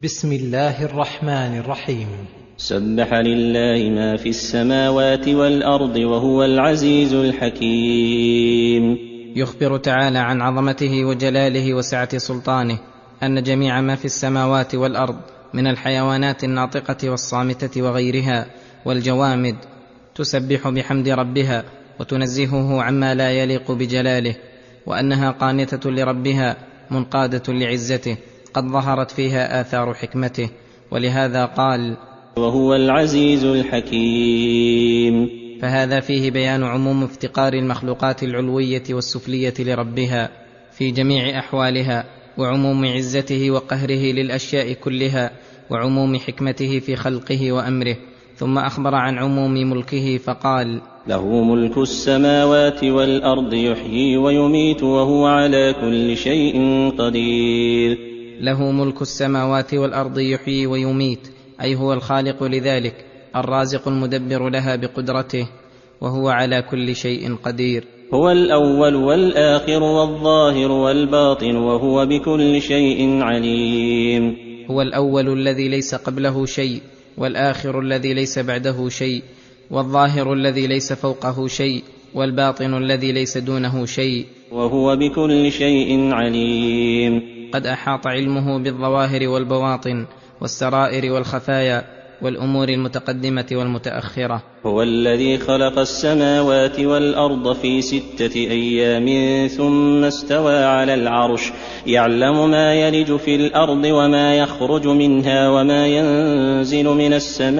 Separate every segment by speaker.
Speaker 1: بسم الله الرحمن الرحيم.
Speaker 2: سبح لله ما في السماوات والأرض وهو العزيز الحكيم.
Speaker 3: يخبر تعالى عن عظمته وجلاله وسعة سلطانه أن جميع ما في السماوات والأرض من الحيوانات الناطقة والصامتة وغيرها والجوامد تسبح بحمد ربها وتنزهه عما لا يليق بجلاله، وأنها قانتة لربها منقادة لعزته قد ظهرت فيها آثار حكمته، ولهذا قال:
Speaker 2: وهو العزيز الحكيم.
Speaker 3: فهذا فيه بيان عموم افتقار المخلوقات العلوية والسفلية لربها في جميع أحوالها، وعموم عزته وقهره للأشياء كلها، وعموم حكمته في خلقه وأمره. ثم أخبر عن عموم ملكه فقال:
Speaker 2: له ملك السماوات والأرض يحيي ويميت وهو على كل شيء قدير.
Speaker 3: له ملك السماوات والأرض يحيي ويميت، أي هو الخالق لذلك، الرازق المدبر لها بقدرته، وهو على كل شيء قدير.
Speaker 2: هو الأول والآخر والظاهر والباطن وهو بكل شيء عليم.
Speaker 3: هو الأول الذي ليس قبله شيء، والآخر الذي ليس بعده شيء، والظاهر الذي ليس فوقه شيء، والباطن الذي ليس دونه شيء،
Speaker 2: وهو بكل شيء عليم.
Speaker 3: قد أحاط علمه بالظواهر والبواطن والسرائر والخفايا والأمور المتقدمة والمتأخرة.
Speaker 2: هو الذي خلق السماوات والأرض في 6 أيام ثم استوى على العرش، يعلم ما يلج في الأرض وما يخرج منها وما ينزل من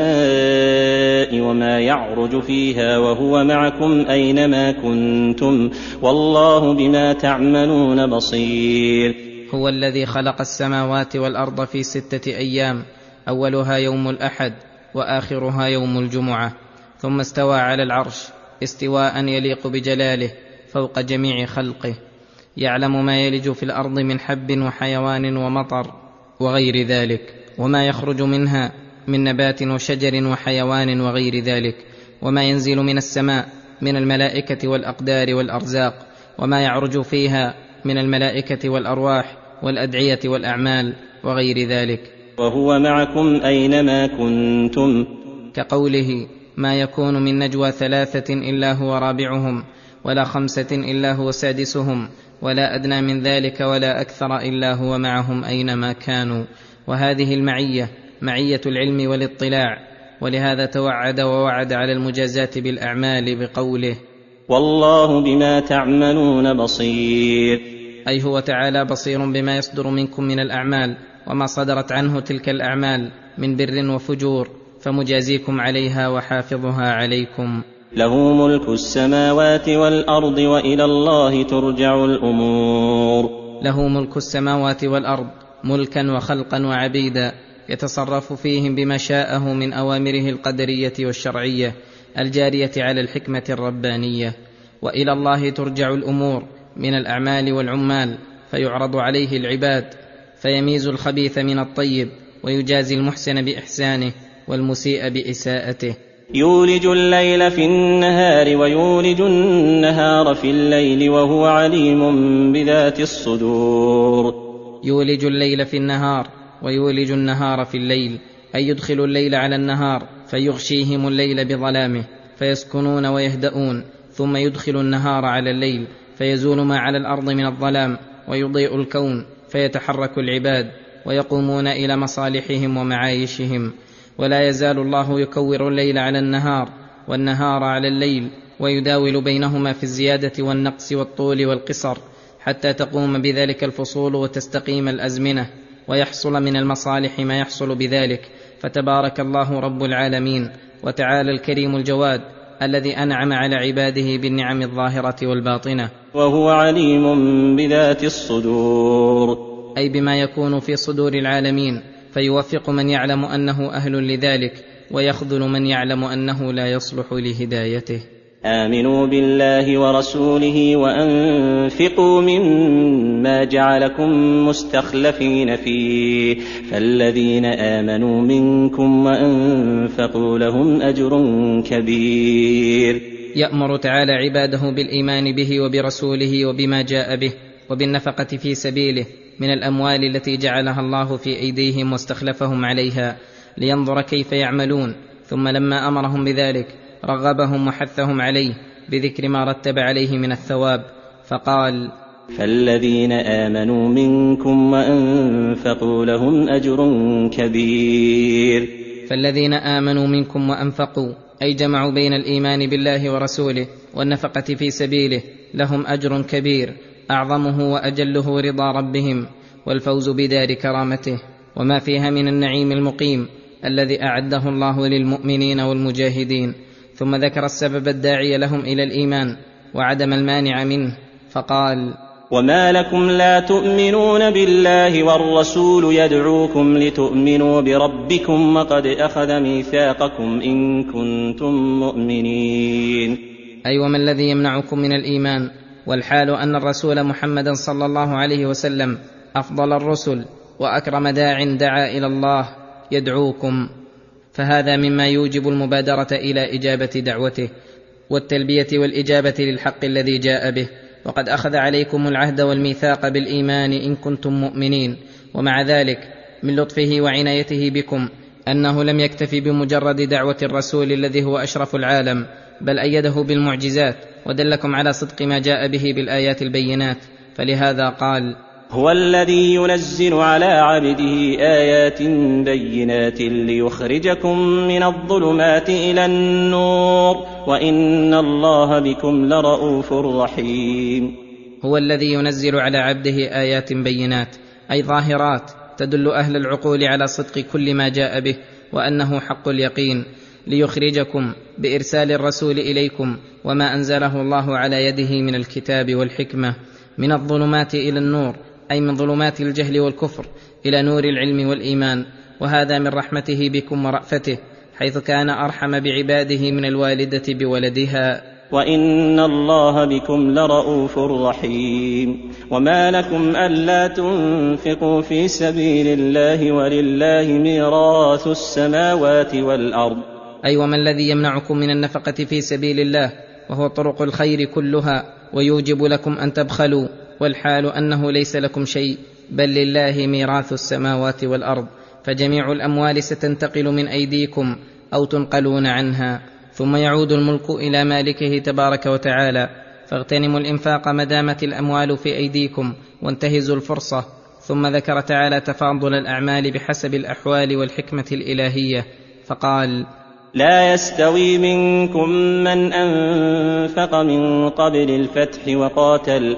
Speaker 2: السماء وما يعرج فيها، وهو معكم أينما كنتم والله بما تعملون بصير.
Speaker 3: هو الذي خلق السماوات والأرض في 6 أيام، أولها يوم الأحد وآخرها يوم الجمعة، ثم استوى على العرش استواء يليق بجلاله فوق جميع خلقه، يعلم ما يلج في الأرض من حب وحيوان ومطر وغير ذلك، وما يخرج منها من نبات وشجر وحيوان وغير ذلك، وما ينزل من السماء من الملائكة والأقدار والأرزاق، وما يعرج فيها من الملائكة والأرواح والأدعية والأعمال وغير ذلك.
Speaker 2: وهو معكم أينما كنتم،
Speaker 3: كقوله: ما يكون من نجوى 3 إلا هو رابعهم، ولا 5 إلا هو سادسهم، ولا أدنى من ذلك ولا أكثر إلا هو معهم أينما كانوا. وهذه المعية معية العلم والاطلاع، ولهذا توعد ووعد على المجازات بالأعمال بقوله:
Speaker 2: والله بما تعملون بصير.
Speaker 3: أي هو تعالى بصير بما يصدر منكم من الأعمال وما صدرت عنه تلك الأعمال من بر وفجور، فمجازيكم عليها وحافظها عليكم.
Speaker 2: له ملك السماوات والأرض وإلى الله ترجع الأمور.
Speaker 3: له ملك السماوات والأرض ملكا وخلقا وعبيدا، يتصرف فيهم بما شاءه من أوامره القدرية والشرعية الجارية على الحكمة الربانية. وإلى الله ترجع الأمور من الأعمال والعمال، فيعرض عليه العباد فيميز الخبيث من الطيب، ويجازي المحسن بإحسانه والمسيء بإساءته.
Speaker 2: يولج الليل في النهار ويولج النهار في الليل وهو عليم بذات الصدور.
Speaker 3: يولج الليل في النهار ويولج النهار في الليل، أي يدخل الليل على النهار فيغشيهم الليل بظلامه فيسكنون ويهدؤون، ثم يدخل النهار على الليل فيزول ما على الأرض من الظلام ويضيء الكون، فيتحرك العباد ويقومون إلى مصالحهم ومعايشهم. ولا يزال الله يكور الليل على النهار والنهار على الليل، ويداول بينهما في الزيادة والنقص والطول والقصر، حتى تقوم بذلك الفصول وتستقيم الأزمنة، ويحصل من المصالح ما يحصل بذلك. فتبارك الله رب العالمين، وتعالى الكريم الجواد الذي أنعم على عباده بالنعم الظاهرة والباطنة.
Speaker 2: وهو عليم بذات الصدور،
Speaker 3: أي بما يكون في صدور العالمين، فيوفق من يعلم أنه أهل لذلك، ويخذل من يعلم أنه لا يصلح لهدايته.
Speaker 2: آمنوا بالله ورسوله وأنفقوا مما جعلكم مستخلفين فيه، فالذين آمنوا منكم وأنفقوا لهم أجر كبير.
Speaker 3: يأمر تعالى عباده بالإيمان به وبرسوله وبما جاء به، وبالنفقة في سبيله من الأموال التي جعلها الله في أيديهم واستخلفهم عليها لينظر كيف يعملون، ثم لما أمرهم بذلك رغبهم وحثهم عليه بذكر ما رتب عليه من الثواب، فقال:
Speaker 2: فالذين آمنوا منكم وأنفقوا لهم أجر كبير.
Speaker 3: فالذين آمنوا منكم وأنفقوا أي جمعوا بين الإيمان بالله ورسوله والنفقة في سبيله لهم أجر كبير أعظمه وأجله رضا ربهم والفوز بدار كرامته وما فيها من النعيم المقيم الذي أعده الله للمؤمنين والمجاهدين. ثم ذكر السبب الداعي لهم إلى الإيمان وعدم المانع منه، فقال:
Speaker 2: وما لكم لا تؤمنون بالله والرسول يدعوكم لتؤمنوا بربكم وقد أخذ ميثاقكم إن كنتم مؤمنين.
Speaker 3: أي وما الذي يمنعكم من الإيمان، والحال أن الرسول محمدا صلى الله عليه وسلم أفضل الرسل وأكرم داع دعا إلى الله يدعوكم، فهذا مما يوجب المبادرة إلى إجابة دعوته والتلبية والإجابة للحق الذي جاء به. وقد أخذ عليكم العهد والميثاق بالإيمان إن كنتم مؤمنين، ومع ذلك من لطفه وعنايته بكم أنه لم يكتفي بمجرد دعوة الرسول الذي هو أشرف العالم، بل أيده بالمعجزات ودلكم على صدق ما جاء به بالآيات البينات، فلهذا قال:
Speaker 2: هو الذي ينزل على عبده آيات بينات ليخرجكم من الظلمات إلى النور وإن الله بكم لرءوف رحيم.
Speaker 3: هو الذي ينزل على عبده آيات بينات أي ظاهرات تدل أهل العقول على صدق كل ما جاء به وأنه حق اليقين، ليخرجكم بإرسال الرسول إليكم وما أنزله الله على يده من الكتاب والحكمة من الظلمات إلى النور، أي من ظلمات الجهل والكفر إلى نور العلم والإيمان. وهذا من رحمته بكم ورأفته، حيث كان أرحم بعباده من الوالدة بولدها.
Speaker 2: وإن الله بكم لرءوف رحيم. وما لكم ألا تنفقوا في سبيل الله ولله ميراث السماوات والأرض.
Speaker 3: أي وما الذي يمنعكم من النفقة في سبيل الله وهو طرق الخير كلها ويوجب لكم أن تبخلوا، والحال أنه ليس لكم شيء بل لله ميراث السماوات والأرض، فجميع الأموال ستنتقل من أيديكم أو تنقلون عنها، ثم يعود الملك إلى مالكه تبارك وتعالى، فاغتنموا الإنفاق ما دامت الأموال في أيديكم وانتهزوا الفرصة. ثم ذكر تعالى تفاضل الأعمال بحسب الأحوال والحكمة الإلهية، فقال:
Speaker 2: لا يستوي منكم من أنفق من قبل الفتح وقاتل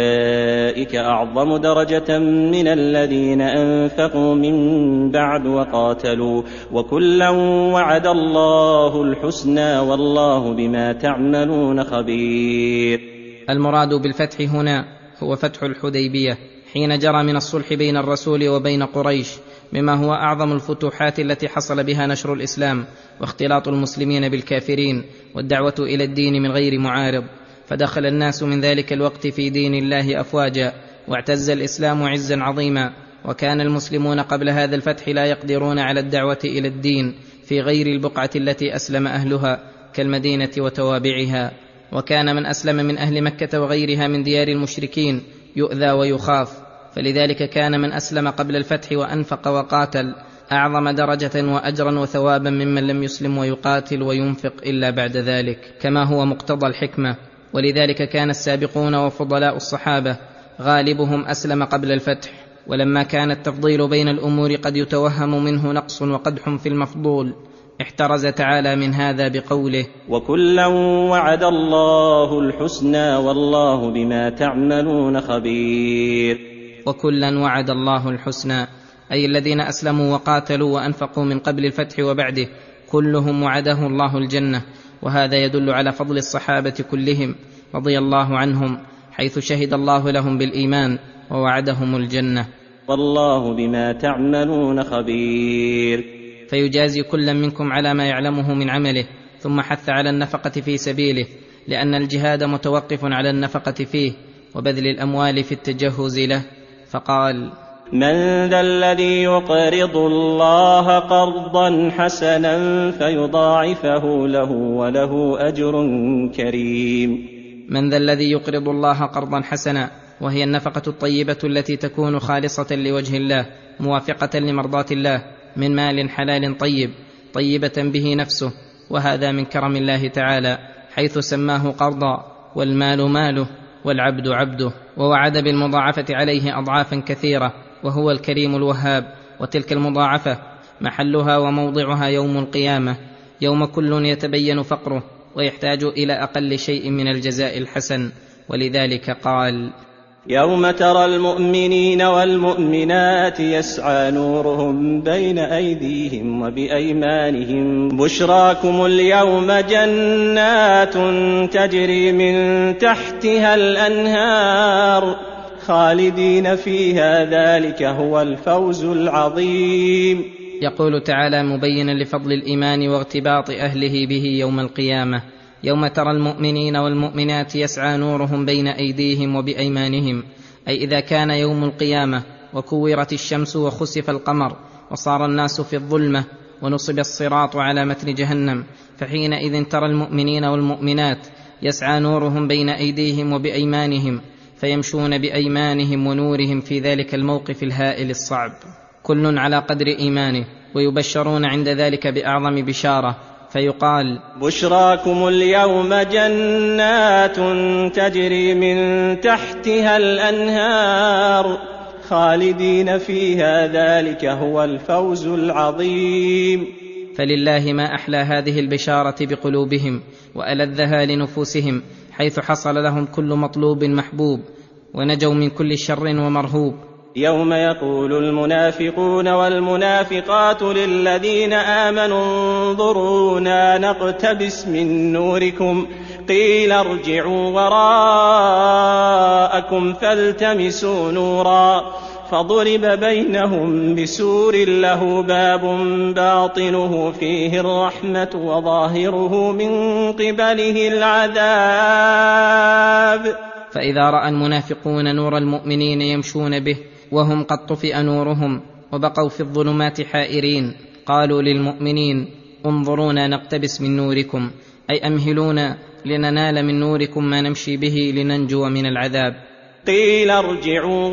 Speaker 2: أولئك أعظم درجة من الذين أنفقوا من بعد وقاتلوا وكلا وعد الله الحسنى والله بما تعملون خبير.
Speaker 3: المراد بالفتح هنا هو فتح الحديبية، حين جرى من الصلح بين الرسول وبين قريش مما هو أعظم الفتوحات التي حصل بها نشر الإسلام واختلاط المسلمين بالكافرين والدعوة إلى الدين من غير معارض، فدخل الناس من ذلك الوقت في دين الله أفواجا، واعتز الإسلام عزا عظيما. وكان المسلمون قبل هذا الفتح لا يقدرون على الدعوة إلى الدين في غير البقعة التي أسلم أهلها كالمدينة وتوابعها، وكان من أسلم من أهل مكة وغيرها من ديار المشركين يؤذى ويخاف، فلذلك كان من أسلم قبل الفتح وأنفق وقاتل أعظم درجة وأجرا وثوابا ممن لم يسلم ويقاتل وينفق إلا بعد ذلك، كما هو مقتضى الحكمة. ولذلك كان السابقون وفضلاء الصحابة غالبهم أسلم قبل الفتح، ولما كان التفضيل بين الأمور قد يتوهم منه نقص وقدح في المفضول احترز تعالى من هذا بقوله:
Speaker 2: وكلا وعد الله الحسنى والله بما تعملون خبير.
Speaker 3: وكلا وعد الله الحسنى أي الذين أسلموا وقاتلوا وأنفقوا من قبل الفتح وبعده كلهم وعده الله الجنة، وهذا يدل على فضل الصحابة كلهم رضي الله عنهم، حيث شهد الله لهم بالإيمان ووعدهم الجنة.
Speaker 2: والله بما تعملون خبير.
Speaker 3: فيجازي كلا منكم على ما يعلمه من عمله، ثم حث على النفقة في سبيله، لأن الجهاد متوقف على النفقة فيه وبذل الأموال في التجهز له، فقال:
Speaker 2: من ذا الذي يقرض الله قرضا حسنا فيضاعفه له وله أجر كريم.
Speaker 3: من ذا الذي يقرض الله قرضا حسنا وهي النفقة الطيبة التي تكون خالصة لوجه الله موافقة لمرضاة الله من مال حلال طيب طيبة به نفسه، وهذا من كرم الله تعالى حيث سماه قرضا، والمال ماله والعبد عبده، ووعد بالمضاعفة عليه أضعافا كثيرة، وهو الكريم الوهاب. وتلك المضاعفة محلها وموضعها يوم القيامة، يوم كل يتبين فقره ويحتاج إلى أقل شيء من الجزاء الحسن. ولذلك قال:
Speaker 2: يوم ترى المؤمنين والمؤمنات يسعى نورهم بين أيديهم وبأيمانهم بشراكم اليوم جنات تجري من تحتها الأنهار خالدين فيها ذلك هو الفوز العظيم.
Speaker 3: يقول تعالى مبينا لفضل الإيمان واغتباط أهله به يوم القيامة: يوم ترى المؤمنين والمؤمنات يسعى نورهم بين أيديهم وبأيمانهم، أي إذا كان يوم القيامة وكورت الشمس وخسف القمر وصار الناس في الظلمة ونصب الصراط على متن جهنم، فحينئذ ترى المؤمنين والمؤمنات يسعى نورهم بين أيديهم وبأيمانهم، فيمشون بأيمانهم ونورهم في ذلك الموقف الهائل الصعب، كل على قدر إيمانه، ويبشرون عند ذلك بأعظم بشارة، فيقال:
Speaker 2: بشراكم اليوم جنات تجري من تحتها الأنهار خالدين فيها ذلك هو الفوز العظيم.
Speaker 3: فلله ما أحلى هذه البشارة بقلوبهم وألذها لنفوسهم، حيث حصل لهم كل مطلوب محبوب ونجوا من كل شر ومرهوب.
Speaker 2: يوم يقول المنافقون والمنافقات للذين آمنوا انظرونا نقتبس من نوركم قيل ارجعوا وراءكم فالتمسوا نورا فضرب بينهم بسور له باب باطنه فيه الرحمة وظاهره من قبله العذاب.
Speaker 3: فإذا رأى المنافقون نور المؤمنين يمشون به وهم قد طفئ نورهم وبقوا في الظلمات حائرين، قالوا للمؤمنين: انظرونا نقتبس من نوركم، أي أمهلونا لننال من نوركم ما نمشي به لننجو من العذاب.
Speaker 2: قيل ارجعوا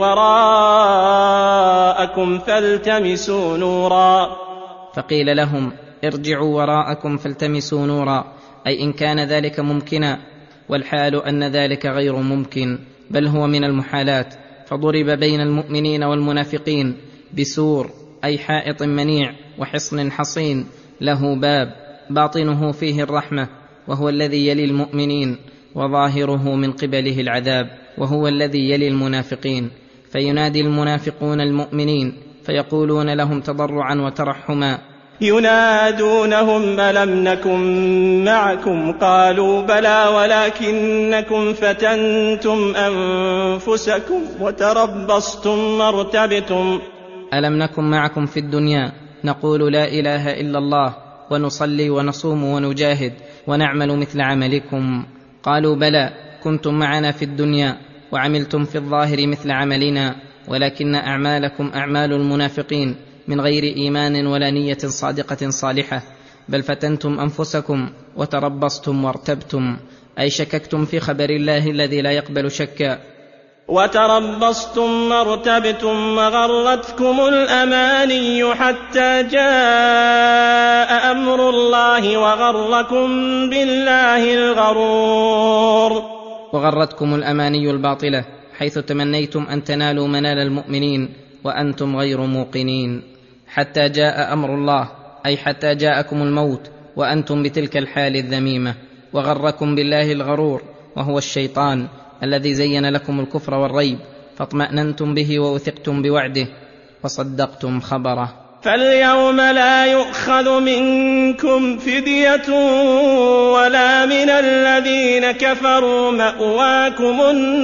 Speaker 2: وراءكم فالتمسوا نورا،
Speaker 3: فقيل لهم: ارجعوا وراءكم فالتمسوا نورا، أي إن كان ذلك ممكنا، والحال أن ذلك غير ممكن، بل هو من المحالات. فضرب بين المؤمنين والمنافقين بسور، أي حائط منيع وحصن حصين له باب باطنه فيه الرحمة، وهو الذي يلي المؤمنين، وظاهره من قبله العذاب، وهو الذي يلي المنافقين. فينادي المنافقون المؤمنين فيقولون لهم تضرعا وترحما:
Speaker 2: ينادونهم ألم نكن معكم قالوا بلى ولكنكم فتنتم أنفسكم وتربصتم وارتبتم.
Speaker 3: ألم نكن معكم في الدنيا نقول لا إله إلا الله ونصلي ونصوم ونجاهد ونعمل مثل عملكم؟ قالوا بلى، كنتم معنا في الدنيا وعملتم في الظاهر مثل عملنا، ولكن أعمالكم أعمال المنافقين من غير إيمان ولا نية صادقة صالحة، بل فتنتم أنفسكم وتربصتم وارتبتم، أي شككتم في خبر الله الذي لا يقبل شكا.
Speaker 2: وتربصتم وارتبتم وغرتكم الأماني حتى جاء أمر الله وغركم بالله الغرور.
Speaker 3: وغرتكم الأماني الباطلة، حيث تمنيتم أن تنالوا منال المؤمنين وأنتم غير موقنين. حتى جاء أمر الله، أي حتى جاءكم الموت وأنتم بتلك الحال الذميمة. وغركم بالله الغرور، وهو الشيطان الذي زين لكم الكفر والريب، فاطمأننتم به ووثقتم بوعده وصدقتم خبره.
Speaker 2: فاليوم لا يؤخذ منكم فدية ولا من الذين كفروا، مأواكم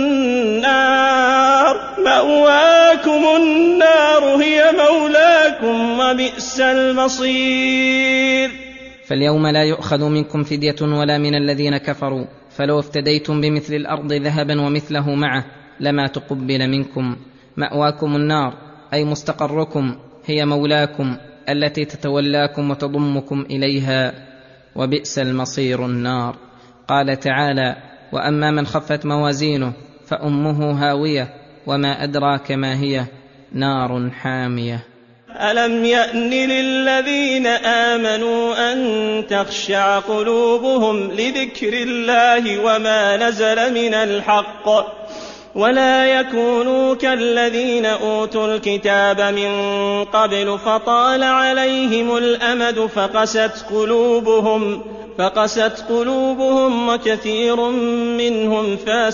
Speaker 2: النار هي مولاكم وبئس المصير.
Speaker 3: فاليوم لا يؤخذ منكم فدية ولا من الذين كفروا، فلو افتديتم بمثل الأرض ذهبا ومثله معه لما تقبل منكم. مأواكم النار، أي مستقركم، هي مولاكم التي تتولاكم وتضمكم إليها، وبئس المصير النار. قال تعالى: وأما من خفت موازينه فأمه هاوية وما أدراك ما هي نار حامية.
Speaker 2: ألم يأن للذين آمنوا أن تخشع قلوبهم لذكر الله وما نزل من الحق ولا يكونوا كالذين أوتوا الكتاب من قبل فطال عليهم الأمد فقست قلوبهم وكثير منهم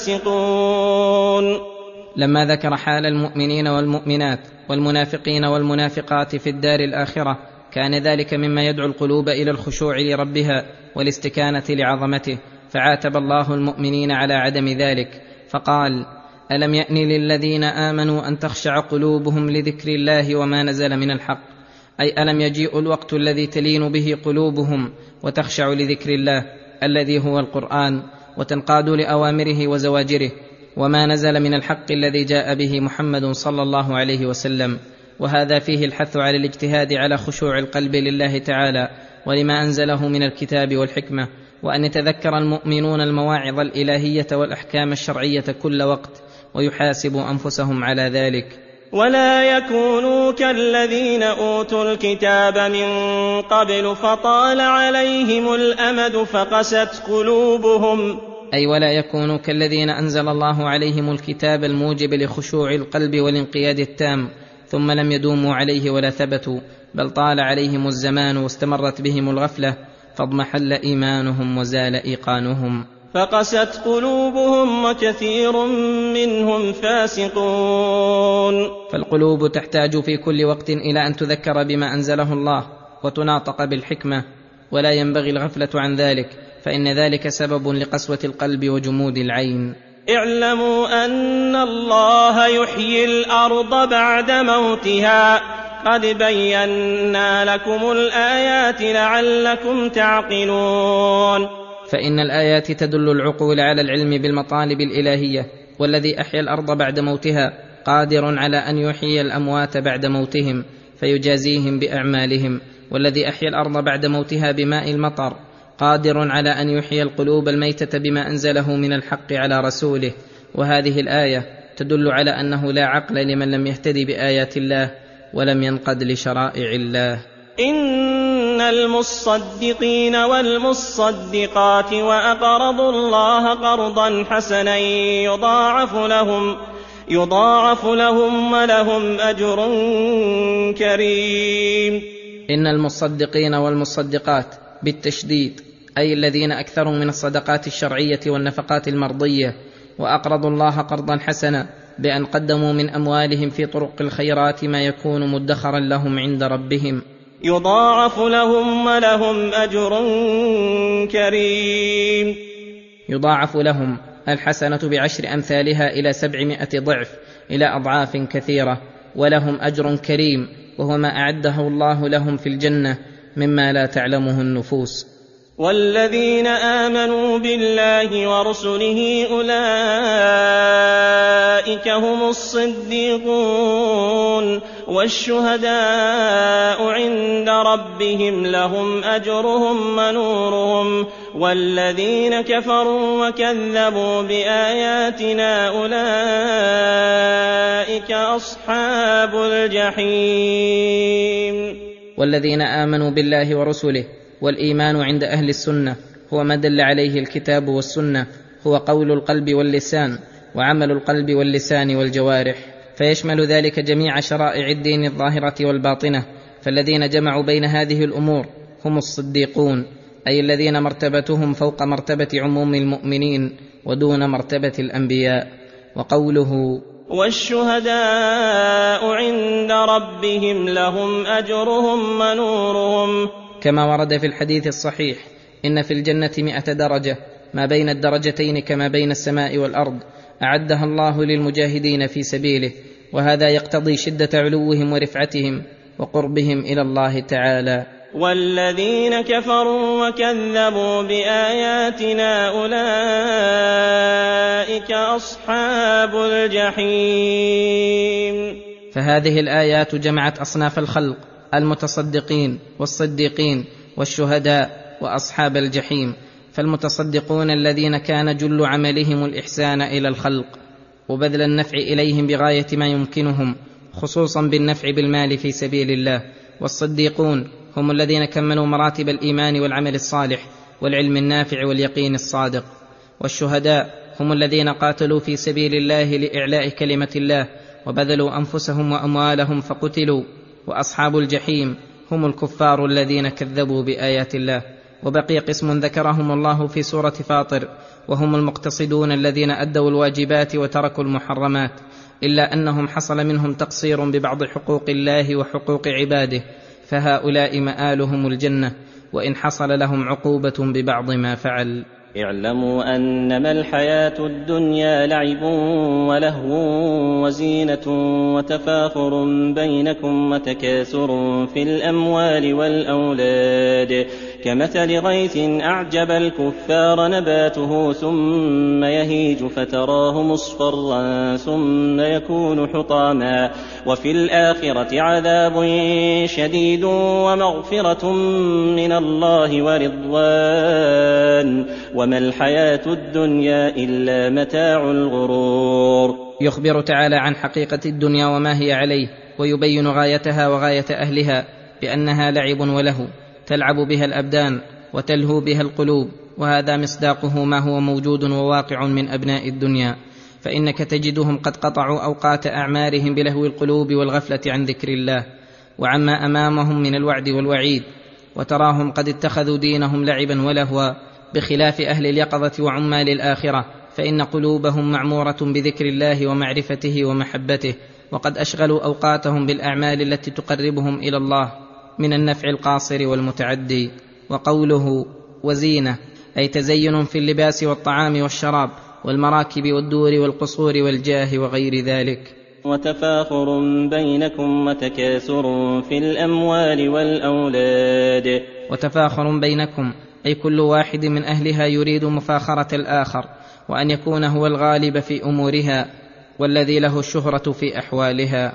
Speaker 2: فاسقون.
Speaker 3: لما ذكر حال المؤمنين والمؤمنات والمنافقين والمنافقات في الدار الآخرة كان ذلك مما يدعو القلوب إلى الخشوع لربها والاستكانة لعظمته، فعاتب الله المؤمنين على عدم ذلك فقال: ألم يأن للذين آمنوا أن تخشع قلوبهم لذكر الله وما نزل من الحق، أي ألم يجيء الوقت الذي تلين به قلوبهم وتخشع لذكر الله الذي هو القرآن وتنقاد لأوامره وزواجره وما نزل من الحق الذي جاء به محمد صلى الله عليه وسلم. وهذا فيه الحث على الاجتهاد على خشوع القلب لله تعالى ولما أنزله من الكتاب والحكمة، وأن يتذكر المؤمنون المواعظ الإلهية والأحكام الشرعية كل وقت ويحاسبوا أنفسهم على ذلك.
Speaker 2: ولا يكونوا كالذين أوتوا الكتاب من قبل فطال عليهم الأمد فقست قلوبهم،
Speaker 3: أي ولا يكونوا كالذين أنزل الله عليهم الكتاب الموجب لخشوع القلب والانقياد التام ثم لم يدوموا عليه ولا ثبتوا، بل طال عليهم الزمان واستمرت بهم الغفلة فاضمحل إيمانهم وزال إيقانهم.
Speaker 2: فقست قلوبهم وكثير منهم فاسقون.
Speaker 3: فالقلوب تحتاج في كل وقت إلى أن تذكر بما أنزله الله وتناطق بالحكمة، ولا ينبغي الغفلة عن ذلك، فإن ذلك سبب لقسوة القلب وجمود العين.
Speaker 2: اعلموا أن الله يحيي الأرض بعد موتها قد بينا لكم الآيات لعلكم تعقلون.
Speaker 3: فإن الآيات تدل العقول على العلم بالمطالب الإلهية، والذي أحيا الأرض بعد موتها قادر على أن يحيي الأموات بعد موتهم فيجازيهم بأعمالهم، والذي أحيا الأرض بعد موتها بماء المطر قادر على أن يحيي القلوب الميتة بما أنزله من الحق على رسوله. وهذه الآية تدل على أنه لا عقل لمن لم يهتدي بآيات الله ولم ينقد لشرائع الله.
Speaker 2: إن المصدقين والمصدقات وأقرضوا الله قرضا حسنا يضاعف لهم ولهم أجر كريم.
Speaker 3: إن المصدقين والمصدقات بالتشديد أي الذين أكثروا من الصدقات الشرعية والنفقات المرضية، وأقرضوا الله قرضا حسنا بأن قدموا من أموالهم في طرق الخيرات ما يكون مدخرا لهم عند ربهم،
Speaker 2: يضاعف لهم ولهم أجر كريم.
Speaker 3: يضاعف لهم الحسنة ب10 أمثالها إلى 700 ضعف إلى أضعاف كثيرة، ولهم أجر كريم وهو ما أعده الله لهم في الجنة مما لا تعلمه النفوس.
Speaker 2: والذين آمنوا بالله ورسله أولئك هم الصديقون والشهداء عند ربهم لهم أجرهم ونورهم، والذين كفروا وكذبوا بآياتنا أولئك أصحاب الجحيم.
Speaker 3: والذين آمنوا بالله ورسله، والإيمان عند أهل السنة هو ما دل عليه الكتاب والسنة، هو قول القلب واللسان وعمل القلب واللسان والجوارح، فيشمل ذلك جميع شرائع الدين الظاهرة والباطنة. فالذين جمعوا بين هذه الأمور هم الصديقون، أي الذين مرتبتهم فوق مرتبة عموم المؤمنين ودون مرتبة الأنبياء. وقوله
Speaker 2: والشهداء عند ربهم لهم أجرهم ونورهم،
Speaker 3: كما ورد في الحديث الصحيح: إن في الجنة 100 درجة، ما بين الدرجتين كما بين السماء والأرض، أعدها الله للمجاهدين في سبيله. وهذا يقتضي شدة علوهم ورفعتهم وقربهم إلى الله تعالى.
Speaker 2: والذين كفروا وكذبوا بآياتنا أولئك أصحاب الجحيم.
Speaker 3: فهذه الآيات جمعت أصناف الخلق: المتصدقين والصديقين والشهداء وأصحاب الجحيم. فالمتصدقون الذين كان جل عملهم الإحسان إلى الخلق، وبذل النفع إليهم بغاية ما يمكنهم، خصوصا بالنفع بالمال في سبيل الله. والصديقون هم الذين كملوا مراتب الإيمان والعمل الصالح والعلم النافع واليقين الصادق. والشهداء هم الذين قاتلوا في سبيل الله لإعلاء كلمة الله وبذلوا أنفسهم وأموالهم فقتلوا. وأصحاب الجحيم هم الكفار الذين كذبوا بآيات الله. وبقي قسم ذكرهم الله في سورة فاطر، وهم المقتصدون الذين أدوا الواجبات وتركوا المحرمات، إلا أنهم حصل منهم تقصير ببعض حقوق الله وحقوق عباده، فهؤلاء مآلهم الجنة، وإن حصل لهم عقوبة ببعض ما فعل.
Speaker 2: اعلموا أنما الحياة الدنيا لعب ولهو وزينة وتفاخر بينكم وتكاثر في الأموال والأولاد، كمثل غيث أعجب الكفار نباته ثم يهيج فتراه مصفرا ثم يكون حطاما، وفي الآخرة عذاب شديد ومغفرة من الله ورضوان، وما الحياة الدنيا إلا متاع الغرور.
Speaker 3: يخبر تعالى عن حقيقة الدنيا وما هي عليه، ويبين غايتها وغاية أهلها بأنها لعب ولهو تلعب بها الأبدان وتلهو بها القلوب، وهذا مصداقه ما هو موجود وواقع من أبناء الدنيا، فإنك تجدهم قد قطعوا أوقات أعمارهم بلهو القلوب والغفلة عن ذكر الله وعما أمامهم من الوعد والوعيد، وتراهم قد اتخذوا دينهم لعبا ولهوا، بخلاف أهل اليقظة وعمال الآخرة، فإن قلوبهم معمورة بذكر الله ومعرفته ومحبته، وقد أشغلوا أوقاتهم بالأعمال التي تقربهم إلى الله من النفع القاصر والمتعدي. وقوله وزينة أي تزين في اللباس والطعام والشراب والمراكب والدور والقصور والجاه وغير ذلك.
Speaker 2: وتفاخر بينكم وتكاثر في الأموال والأولاد.
Speaker 3: وتفاخر بينكم أي كل واحد من أهلها يريد مفاخرة الآخر، وأن يكون هو الغالب في أمورها والذي له الشهرة في أحوالها.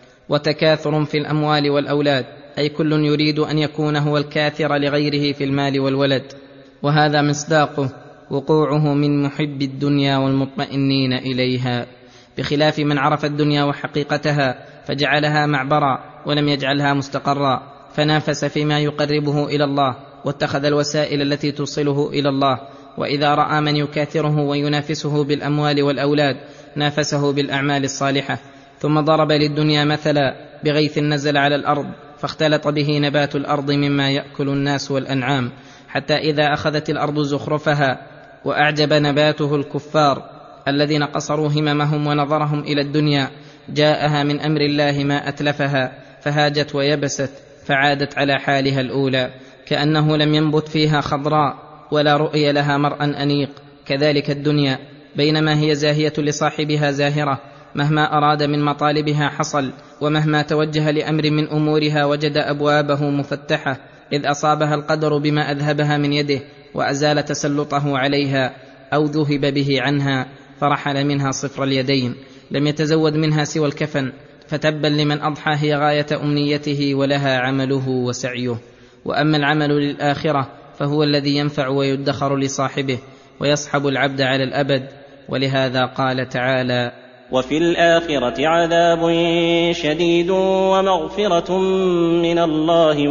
Speaker 3: وتكاثر في الأموال والأولاد أي كل يريد أن يكون هو الكاثر لغيره في المال والولد، وهذا مصداقه وقوعه من محب الدنيا والمطمئنين إليها، بخلاف من عرف الدنيا وحقيقتها فجعلها معبرا ولم يجعلها مستقرا، فنافس فيما يقربه إلى الله واتخذ الوسائل التي توصله إلى الله. وإذا رأى من يكاثره وينافسه بالأموال والأولاد نافسه بالأعمال الصالحة. ثم ضرب للدنيا مثلا بغيث نزل على الأرض فاختلط به نبات الأرض مما يأكل الناس والأنعام، حتى إذا أخذت الأرض زخرفها وأعجب نباته الكفار الذين قصروا هممهم ونظرهم إلى الدنيا، جاءها من أمر الله ما أتلفها فهاجت ويبست فعادت على حالها الأولى، كأنه لم ينبت فيها خضراء ولا رؤي لها مرءا أنيق. كذلك الدنيا بينما هي زاهية لصاحبها زاهرة، مهما أراد من مطالبها حصل، ومهما توجه لأمر من أمورها وجد أبوابه مفتحة، إذ أصابها القدر بما أذهبها من يده وأزال تسلطه عليها أو ذهب به عنها، فرحل منها صفر اليدين، لم يتزود منها سوى الكفن، فتبا لمن أضحى هي غاية أمنيته ولها عمله وسعيه. وأما العمل للآخرة فهو الذي ينفع ويدخر لصاحبه ويصحب العبد على الأبد، ولهذا قال تعالى
Speaker 2: وفي الآخرة عذاب شديد ومغفرة من الله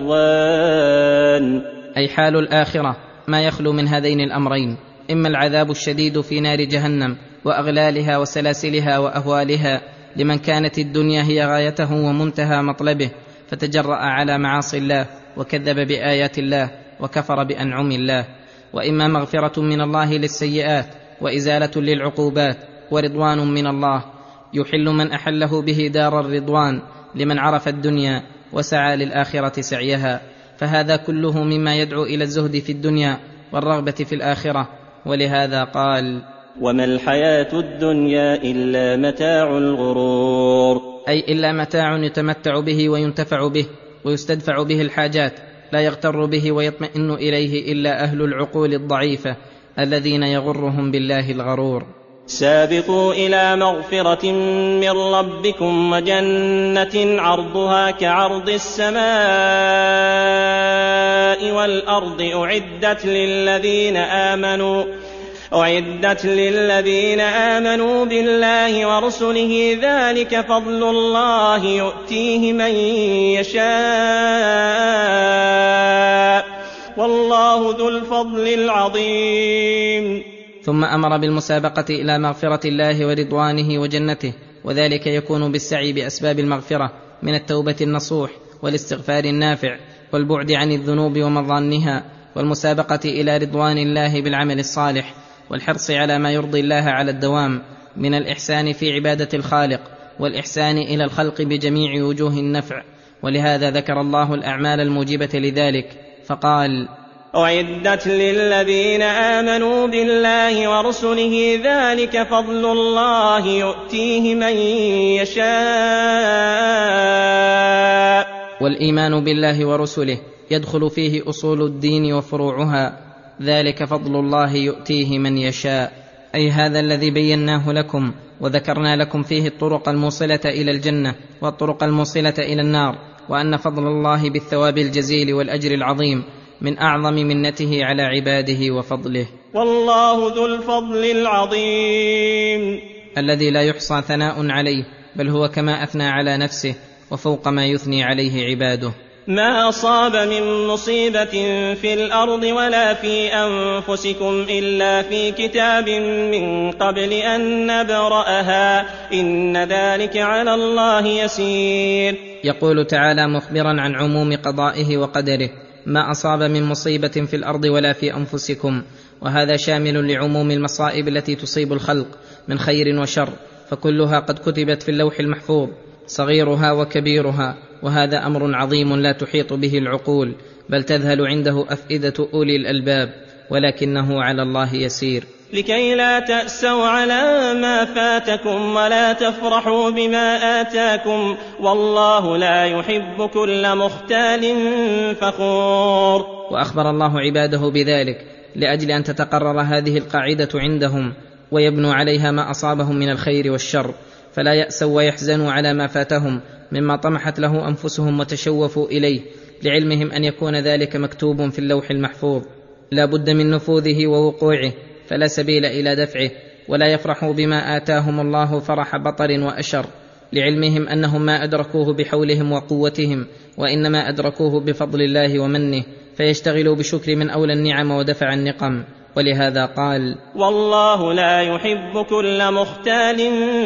Speaker 2: ورضوان.
Speaker 3: أي حال الآخرة ما يخلو من هذين الأمرين، إما العذاب الشديد في نار جهنم وأغلالها وسلاسلها وأهوالها لمن كانت الدنيا هي غايته ومنتهى مطلبه فتجرأ على معاصي الله وكذب بآيات الله وكفر بأنعم الله، وإما مغفرة من الله للسيئات وإزالة للعقوبات ورضوان من الله يحل من أحله به دار الرضوان لمن عرف الدنيا وسعى للآخرة سعيها، فهذا كله مما يدعو إلى الزهد في الدنيا والرغبة في الآخرة. ولهذا قال
Speaker 2: وما الحياة الدنيا إلا متاع الغرور،
Speaker 3: أي إلا متاع يتمتع به وينتفع به ويستدفع به الحاجات، لا يغتر به ويطمئن إليه إلا أهل العقول الضعيفة الذين يغرهم بالله الغرور.
Speaker 2: سابقوا إلى مغفرة من ربكم وجنة عرضها كعرض السماء والأرض أعدت للذين آمنوا أعدت للذين آمنوا بالله ورسله ذلك فضل الله يؤتيه من يشاء والله ذو الفضل العظيم.
Speaker 3: ثم أمر بالمسابقة إلى مغفرة الله ورضوانه وجنته، وذلك يكون بالسعي بأسباب المغفرة من التوبة النصوح والاستغفار النافع والبعد عن الذنوب ومظانها، والمسابقة إلى رضوان الله بالعمل الصالح، والحرص على ما يرضي الله على الدوام من الإحسان في عبادة الخالق والإحسان إلى الخلق بجميع وجوه النفع. ولهذا ذكر الله الأعمال الموجبة لذلك فقال:
Speaker 2: أعدت للذين آمنوا بالله ورسله ذلك فضل الله يؤتيه من يشاء.
Speaker 3: والإيمان بالله ورسله يدخل فيه أصول الدين وفروعها، ذلك فضل الله يؤتيه من يشاء، أي هذا الذي بيناه لكم وذكرنا لكم فيه الطرق الموصلة إلى الجنة والطرق الموصلة إلى النار، وأن فضل الله بالثواب الجزيل والأجر العظيم من أعظم منته على عباده وفضله.
Speaker 2: والله ذو الفضل العظيم
Speaker 3: الذي لا يحصى ثناء عليه، بل هو كما أثنى على نفسه وفوق ما يثني عليه عباده.
Speaker 2: ما أصاب من مصيبة في الأرض ولا في أنفسكم إلا في كتاب من قبل أن نبرأها إن ذلك على الله يسير.
Speaker 3: يقول تعالى مخبرا عن عموم قضائه وقدره: ما أصاب من مصيبة في الأرض ولا في أنفسكم، وهذا شامل لعموم المصائب التي تصيب الخلق من خير وشر، فكلها قد كتبت في اللوح المحفوظ صغيرها وكبيرها، وهذا أمر عظيم لا تحيط به العقول، بل تذهل عنده أفئدة أولي الألباب، ولكنه على الله يسير.
Speaker 2: لكي لا تأسوا على ما فاتكم ولا تفرحوا بما آتاكم والله لا يحب كل مختال فخور.
Speaker 3: وأخبر الله عباده بذلك لأجل أن تتقرر هذه القاعدة عندهم ويبنوا عليها ما أصابهم من الخير والشر، فلا يأسوا ويحزنوا على ما فاتهم مما طمحت له أنفسهم وتشوفوا إليه، لعلمهم أن يكون ذلك مكتوب في اللوح المحفوظ لا بد من نفوذه ووقوعه، فلا سبيل إلى دفعه. ولا يفرحوا بما آتاهم الله فرح بطر وأشر، لعلمهم أنهم ما أدركوه بحولهم وقوتهم، وإنما أدركوه بفضل الله ومنه، فيشتغلوا بشكر من أولى النعم ودفع النقم. ولهذا قال:
Speaker 2: والله لا يحب كل مختال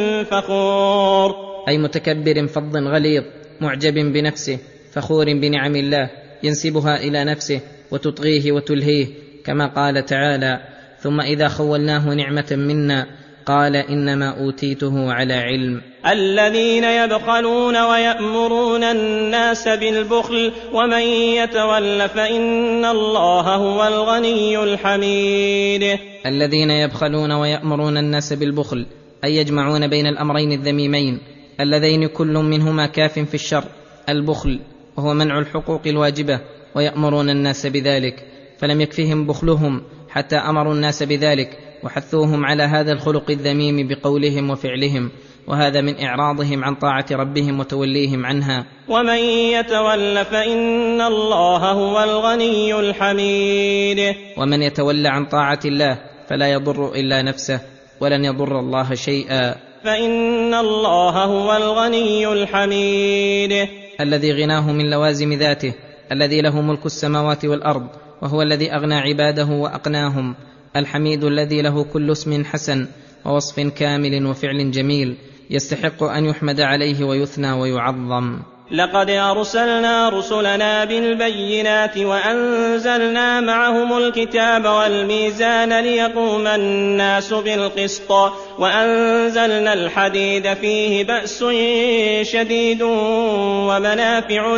Speaker 2: فخور،
Speaker 3: أي متكبر فظ غليظ معجب بنفسه فخور بنعم الله ينسبها إلى نفسه وتطغيه وتلهيه، كما قال تعالى: ثم إذا خولناه نعمة منا قال إنما أوتيته على علم.
Speaker 2: الذين يبخلون ويأمرون الناس بالبخل ومن يتول فإن الله هو الغني الحميد.
Speaker 3: الذين يبخلون ويأمرون الناس بالبخل أي يجمعون بين الأمرين الذميمين اللذين كل منهما كاف في الشر: البخل وهو منع الحقوق الواجبة، ويأمرون الناس بذلك، فلم يكفهم بخلهم حتى أمروا الناس بذلك وحثوهم على هذا الخلق الذميم بقولهم وفعلهم، وهذا من إعراضهم عن طاعة ربهم وتوليهم عنها.
Speaker 2: ومن يتول فإن الله هو الغني الحميد.
Speaker 3: ومن يتولى عن طاعة الله فلا يضر إلا نفسه ولن يضر الله شيئا،
Speaker 2: فإن الله هو الغني الحميد.
Speaker 3: الذي غناه من لوازم ذاته، الذي له ملك السماوات والأرض، وهو الذي أغنى عباده وأقناهم، الحميد الذي له كل اسم حسن ووصف كامل وفعل جميل يستحق أن يحمد عليه ويثنى ويعظم.
Speaker 2: لقد أرسلنا رسلنا بالبينات وأنزلنا معهم الكتاب والميزان ليقوم الناس بالقسط وأنزلنا الحديد فيه بأس شديد ومنافع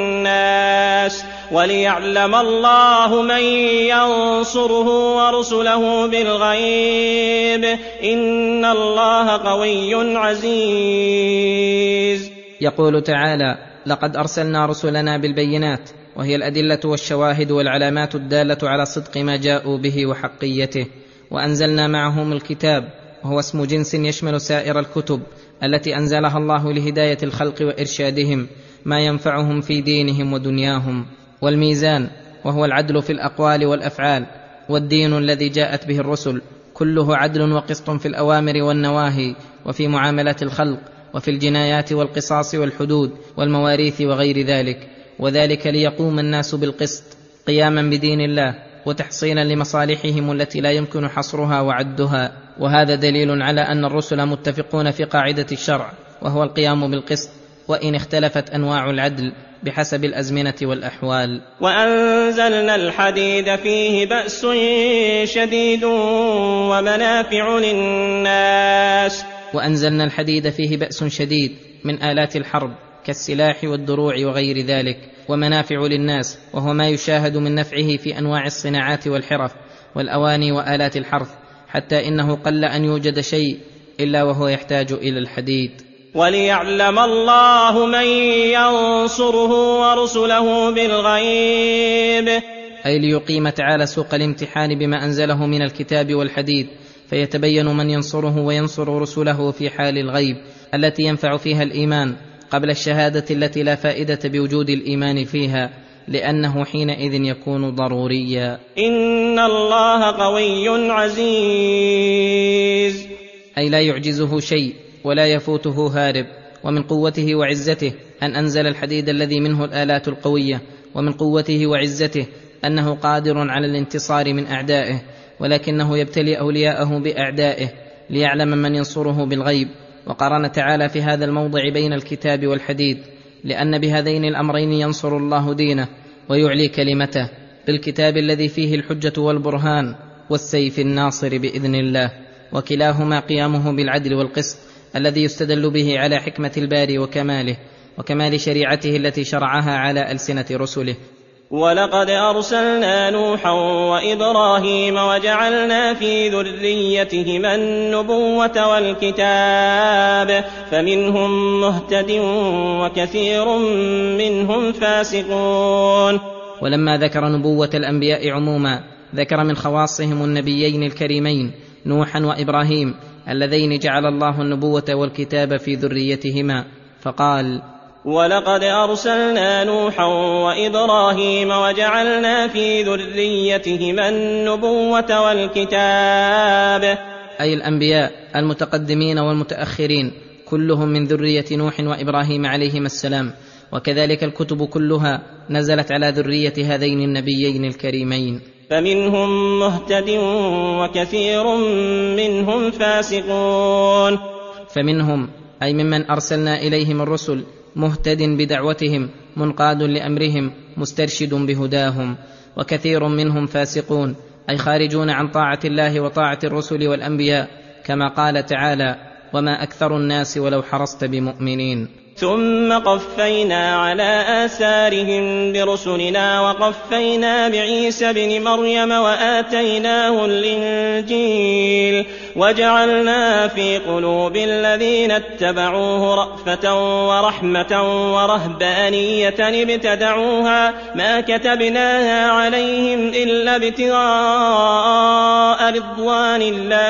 Speaker 2: للناس وليعلم الله من ينصره ورسله بالغيب إن الله قوي عزيز.
Speaker 3: يقول تعالى: لقد أرسلنا رسلنا بالبينات، وهي الأدلة والشواهد والعلامات الدالة على صدق ما جاءوا به وحقيته، وأنزلنا معهم الكتاب، وهو اسم جنس يشمل سائر الكتب التي أنزلها الله لهداية الخلق وإرشادهم ما ينفعهم في دينهم ودنياهم، والميزان وهو العدل في الأقوال والأفعال، والدين الذي جاءت به الرسل كله عدل وقسط في الأوامر والنواهي، وفي معاملات الخلق، وفي الجنايات والقصاص والحدود والمواريث وغير ذلك، وذلك ليقوم الناس بالقسط قياما بدين الله وتحصيلا لمصالحهم التي لا يمكن حصرها وعدها. وهذا دليل على أن الرسل متفقون في قاعدة الشرع، وهو القيام بالقسط، وإن اختلفت أنواع العدل بحسب الأزمنة والأحوال.
Speaker 2: وأنزلنا الحديد فيه بأس شديد ومنافع للناس.
Speaker 3: وأنزلنا الحديد فيه بأس شديد من آلات الحرب كالسلاح والدروع وغير ذلك، ومنافع للناس، وهو ما يشاهد من نفعه في أنواع الصناعات والحرف والأواني وآلات الحرث، حتى إنه قل أن يوجد شيء إلا وهو يحتاج إلى الحديد.
Speaker 2: وليعلم الله من ينصره ورسله بالغيب،
Speaker 3: أي ليقيم تعالى سوق الامتحان بما أنزله من الكتاب والحديد، فيتبين من ينصره وينصر رسله في حال الغيب التي ينفع فيها الإيمان قبل الشهادة التي لا فائدة بوجود الإيمان فيها، لأنه حينئذ يكون ضروريا.
Speaker 2: إن الله قوي عزيز،
Speaker 3: أي لا يعجزه شيء ولا يفوته هارب. ومن قوته وعزته أن أنزل الحديد الذي منه الآلات القوية، ومن قوته وعزته أنه قادر على الانتصار من أعدائه، ولكنه يبتلي أولياءه بأعدائه ليعلم من ينصره بالغيب. وقارن تعالى في هذا الموضع بين الكتاب والحديد، لأن بهذين الأمرين ينصر الله دينه ويعلي كلمته، بالكتاب الذي فيه الحجة والبرهان، والسيف الناصر بإذن الله، وكلاهما قيامه بالعدل والقسط الذي يستدل به على حكمة الباري وكماله وكمال شريعته التي شرعها على ألسنة رسله.
Speaker 2: ولقد أرسلنا نوحا وإبراهيم وجعلنا في ذريتهما النبوة والكتاب، فمنهم مهتد وكثير منهم فاسقون.
Speaker 3: ولما ذكر نبوة الأنبياء عموما، ذكر من خواصهم النبيين الكريمين نوحا وإبراهيم اللذين جعل الله النبوة والكتاب في ذريتهما، فقال:
Speaker 2: ولقد أرسلنا نوحا وإبراهيم وجعلنا في ذريتهما النبوة والكتاب،
Speaker 3: أي الأنبياء المتقدمين والمتأخرين كلهم من ذرية نوح وإبراهيم عليهما السلام، وكذلك الكتب كلها نزلت على ذرية هذين النبيين الكريمين.
Speaker 2: فمنهم مهتد وكثير منهم فاسقون.
Speaker 3: فمنهم أي ممن أرسلنا إليهم الرسل مهتد بدعوتهم منقاد لأمرهم مسترشد بهداهم، وكثير منهم فاسقون أي خارجون عن طاعة الله وطاعة الرسل والأنبياء، كما قال تعالى: وما أكثر الناس ولو حرصت بمؤمنين.
Speaker 2: ثم قفينا على آثارهم برسلنا وقفينا بعيسى بن مريم وآتيناه الإنجيل وجعلنا في قلوب الذين اتبعوه رأفة ورحمة ورهبانية ابتدعوها ما كتبناها عليهم إلا ابتغاء رضوان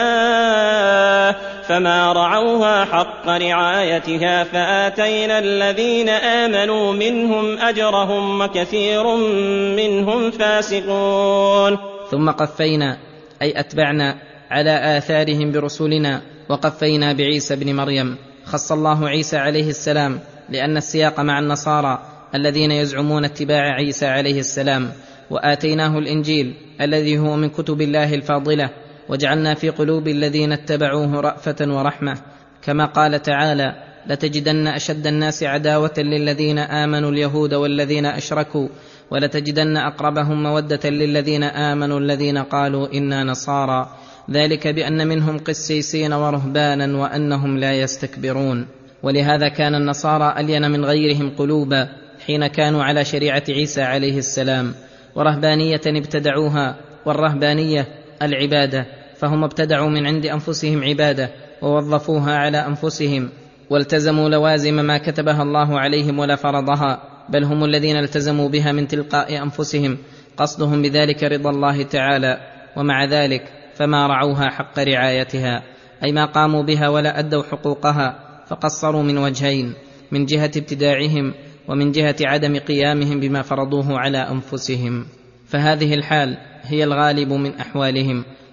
Speaker 2: الله فما رعوها حق رعايتها فآتينا الذين آمنوا منهم أجرهم وكثير منهم فاسقون.
Speaker 3: ثم قفينا أي أتبعنا على آثارهم برسلنا، وقفينا بعيسى بن مريم. خص الله عيسى عليه السلام لأن السياق مع النصارى الذين يزعمون اتباع عيسى عليه السلام. وآتيناه الإنجيل الذي هو من كتب الله الفاضلة، وجعلنا في قلوب الذين اتبعوه رأفة ورحمة، كما قال تعالى: لتجدن أشد الناس عداوة للذين آمنوا اليهود والذين أشركوا ولتجدن أقربهم مودة للذين آمنوا الذين قالوا إنا نصارى ذلك بأن منهم قسيسين ورهبانا وأنهم لا يستكبرون. ولهذا كان النصارى ألين من غيرهم قلوبا حين كانوا على شريعة عيسى عليه السلام، ورهبانية ابتدعوها، والرهبانية العبادة، فهم ابتدعوا من عند أنفسهم عبادة ووظفوها على أنفسهم، والتزموا لوازم ما كتبها الله عليهم ولا فرضها، بل هم الذين التزموا بها من تلقاء أنفسهم، قصدهم بذلك رضا الله تعالى. ومع ذلك فما رعوها حق رعايتها، أي ما قاموا بها ولا أدوا حقوقها، فقصروا من وجهين: من جهة ابتداعهم ومن جهة عدم قيامهم بما فرضوه على أنفسهم. فهذه الحال هي الغالب من أحوالهم،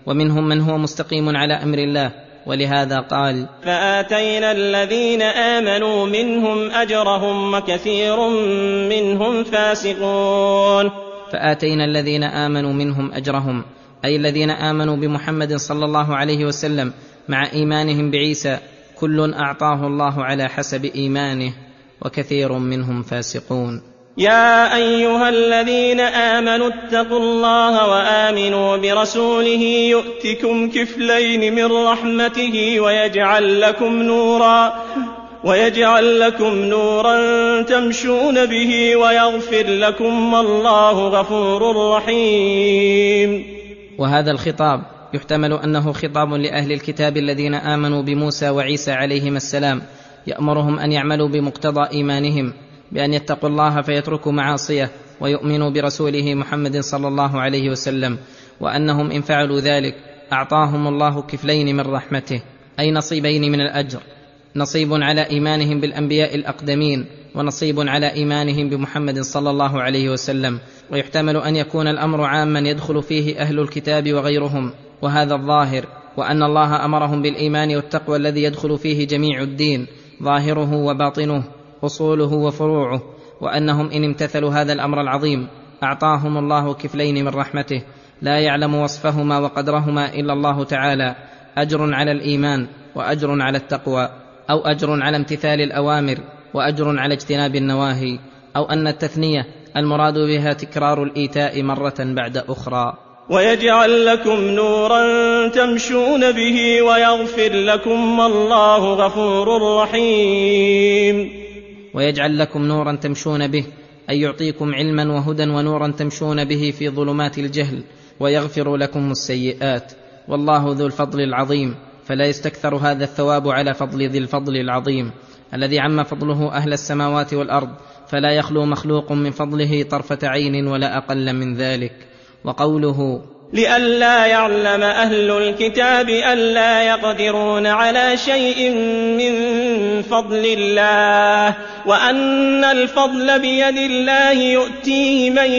Speaker 3: ومنهم من هو مستقيم على أمر الله، ولهذا قال:
Speaker 2: فآتينا الذين آمنوا منهم أجرهم وكثير منهم فاسقون.
Speaker 3: فآتينا الذين آمنوا منهم أجرهم، أي الذين آمنوا بمحمد صلى الله عليه وسلم مع إيمانهم بعيسى، كل أعطاه الله على حسب إيمانه، وكثير منهم فاسقون.
Speaker 2: يا أيها الذين آمنوا اتقوا الله وآمنوا برسوله يؤتكم كفلين من رحمته ويجعل لكم نورا تمشون به ويغفر لكم والله غفور رحيم.
Speaker 3: وهذا الخطاب يحتمل أنه خطاب لأهل الكتاب الذين آمنوا بموسى وعيسى عليهما السلام، يأمرهم أن يعملوا بمقتضى إيمانهم بأن يتقوا الله فيتركوا معاصيه ويؤمنوا برسوله محمد صلى الله عليه وسلم، وأنهم إن فعلوا ذلك أعطاهم الله كفلين من رحمته، أي نصيبين من الأجر، نصيب على إيمانهم بالأنبياء الأقدمين، ونصيب على إيمانهم بمحمد صلى الله عليه وسلم. ويحتمل أن يكون الأمر عاما يدخل فيه أهل الكتاب وغيرهم، وهذا الظاهر، وأن الله أمرهم بالإيمان والتقوى الذي يدخل فيه جميع الدين، ظاهره وباطنه، أصوله وفروعه، وأنهم إن امتثلوا هذا الأمر العظيم أعطاهم الله كفلين من رحمته لا يعلم وصفهما وقدرهما إلا الله تعالى، أجر على الإيمان وأجر على التقوى، أو أجر على امتثال الأوامر وأجر على اجتناب النواهي، أو أن التثنية المراد بها تكرار الإيتاء مرة بعد أخرى.
Speaker 2: ويجعل لكم نورا تمشون به ويغفر لكم والله غفور رحيم.
Speaker 3: ويجعل لكم نورا تمشون به، أي يعطيكم علما وهدى ونورا تمشون به في ظلمات الجهل، ويغفر لكم السيئات، والله ذو الفضل العظيم، فلا يستكثر هذا الثواب على فضل ذي الفضل العظيم الذي عم فضله أهل السماوات والأرض، فلا يخلو مخلوق من فضله طرفة عين ولا أقل من ذلك. وقوله:
Speaker 2: لئلا يعلم أهل الكتاب ألا يقدرون على شيء من فضل الله، وأن الفضل بيد الله يؤتيه من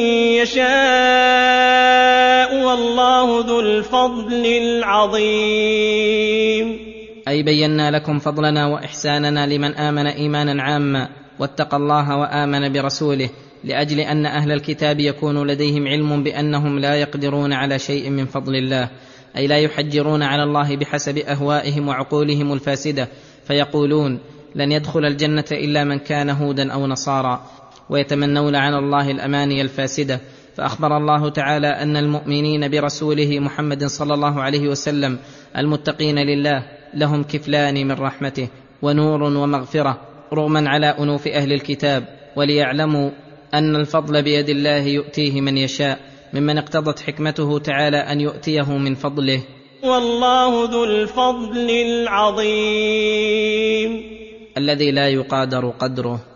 Speaker 2: يشاء والله ذو الفضل العظيم.
Speaker 3: أي بينا لكم فضلنا وإحساننا لمن آمن إيمانا عاما واتقى الله وآمن برسوله، لأجل أن أهل الكتاب يكون لديهم علم بأنهم لا يقدرون على شيء من فضل الله، أي لا يحجرون على الله بحسب أهوائهم وعقولهم الفاسدة، فيقولون: لن يدخل الجنة إلا من كان هودا أو نصارى، ويتمنون على الله الأماني الفاسدة. فأخبر الله تعالى أن المؤمنين برسوله محمد صلى الله عليه وسلم المتقين لله لهم كفلان من رحمته ونور ومغفرة، رغما على أنوف أهل الكتاب، وليعلموا أن الفضل بيد الله يؤتيه من يشاء، ممن اقتضت حكمته تعالى أن يؤتيه من فضله،
Speaker 2: والله ذو الفضل العظيم
Speaker 3: الذي لا يقادر قدره.